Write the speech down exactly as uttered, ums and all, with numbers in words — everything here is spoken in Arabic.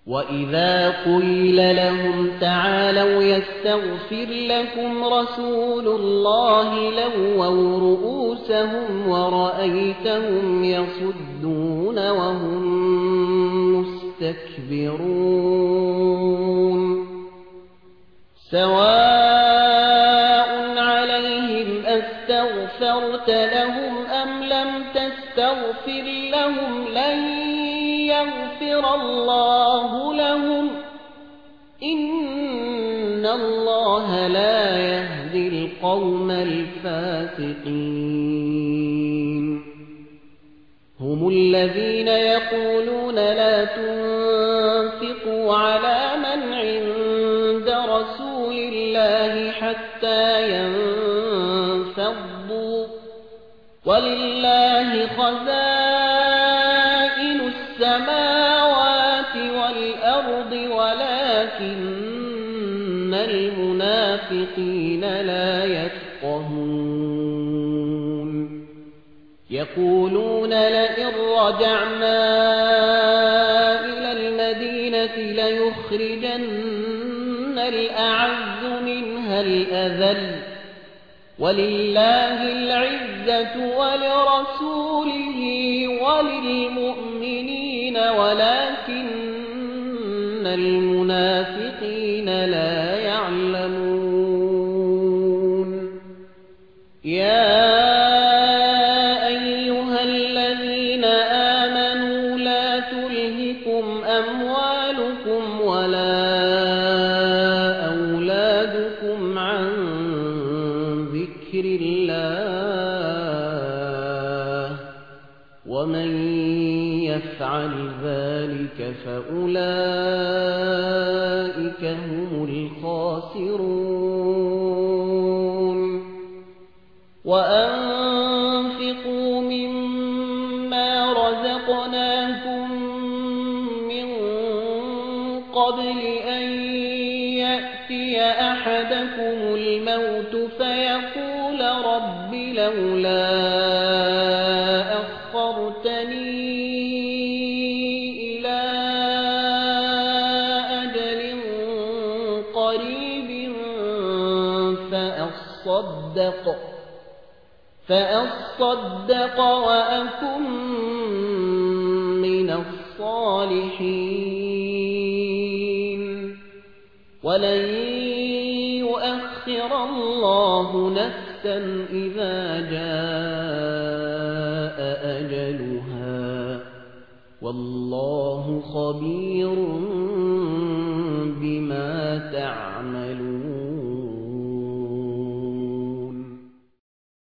وَإِذَا قِيلَ لَهُمْ تَعَالَوْا يَسْتَغْفِرْ لَكُمْ رَسُولُ اللَّهِ لَوَّوْا رُءُوسَهُمْ وَرَأَيْتَهُمْ يَصُدُّونَ وَهُمْ مُسْتَكْبِرُونَ سَوَاءٌ عَلَيْهِمْ أَسْتَغْفَرْتَ لَهُمْ أَمْ لَمْ تَسْتَغْفِرْ لَهُمْ لَن يَغْفِرَ اللَّهُ لَهُمْ إِنَّ اللَّهَ لَا يَهْدِي الْقَوْمَ الْفَاسِقِينَ هُمُ الَّذِينَ يَقُولُونَ لَا تُنفِقُوا عَلَى مَنْ عِندَ رَسُولِ اللَّهِ حَتَّى يَنفَضُّوا وَلِلَّهِ خَزَائِنُ السَّمَاوَاتِ وَالْأَرْضِ وَلَكِنَّ الْمُنَافِقِينَ لَا يَفْقَهُونَ يَقُولُونَ لَئِن رَّجَعْنَا إِلَى الْمَدِينَةِ لَيُخْرِجَنَّ الْأَعَزُّ مِنْهَا الْأَذَلَّ وَلِلَّهِ الْعِزَّةُ وَلِرَسُولِهِ وَلِلْمُؤْمِنِينَ وَلَكِنَّ الْمُنَافِقِينَ لَا يَعْلَمُونَ يَا أَيُّهَا الَّذِينَ آمَنُوا لَا تُلْهِكُمْ أَمْوَالُكُمْ وَلَا أَوْلَادُكُمْ عَن ذِكْرِ اللَّهِ وَمَن يَفْعَلْ ذَلِكَ فَأُولَئِكَ هُمُ الْخَاسِرُونَ وَأَنفِقُوا مِمَّا رَزَقْنَاكُم مِّن قَبْلِ أَن يَأْتِيَ أَحَدَكُمُ الْمَوْتُ فَيَقُولَ رَبِّ لَوْلَا أَخَّرْتَنِي إِلَىٰ أَجَلٍ قَرِيبٍ فَأَصَّدَّقَ فَأَصَّدَّقَ وَأَكُن مِّنَ الصَّالِحِينَ وَلَن يُؤَخِّرَ اللَّهُ نَفْسًا إِذَا جَاءَ أَجَلُهَا وَاللَّهُ خَبِيرٌ بِمَا تَعْمَلُونَ